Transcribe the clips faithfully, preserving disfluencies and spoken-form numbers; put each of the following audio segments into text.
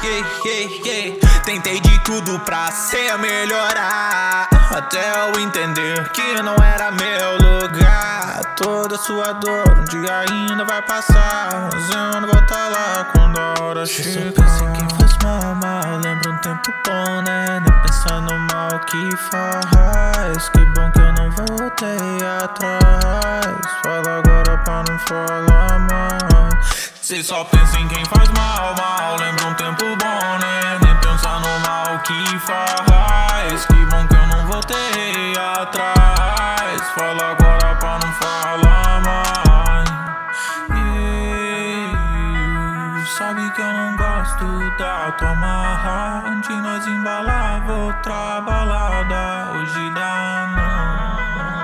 yeah, yeah, yeah. Tentei de tudo pra ser melhorar, até eu entender que não era meu lugar. Toda sua dor um dia ainda vai passar, mas eu não vou tá lá quando a hora chega. Se só pensa em quem faz mal, mal, lembra um tempo bom, né? Nem pensar no mal que faz. Que bom que eu não voltei atrás. Fala agora pra não falar mais. Cê só pensa em quem faz mal, mal, lembra um tempo bom, né? Nem pensar no mal que faz. Que bom que eu não voltei atrás. Fala agora pra não falar mais. Yeah. Sabe que eu não gosto da tua marra. Antes nós embalava outra balada, hoje dá não.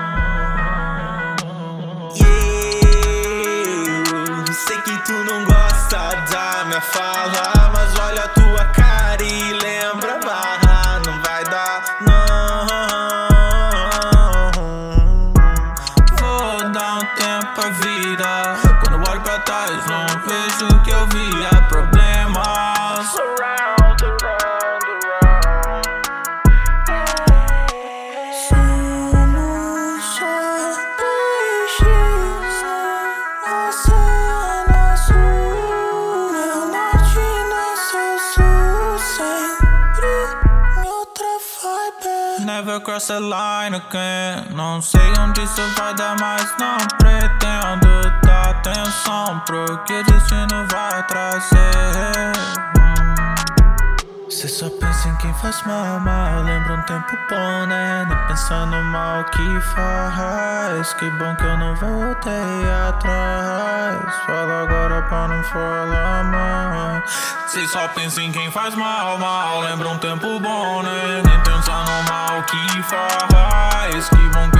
Sei que tu não gosta da minha fala, mas olha a tua cara e lembra a barra. Não vai dar, não. Vou dar um tempo à vida. Quando eu olho pra trás não vejo o que eu via. Problemas around, around, around. Somos só peixes no oceano azul. Meu norte não é seu sul. Sempre em outra vibe. Never cross the line again. Não sei onde isso vai dar, mas não pretendo dar atenção pro que o destino vai trazer. Cê só pensa em quem faz mal, mal, lembra um tempo bom, né? Nem pensar no mal que faz. Que bom que eu não voltei atrás. Fala agora pra não falar mais. Cê só pensa em quem faz mal, mal, lembra um tempo bom, né? Nem pensar no mal que faz. Que bom que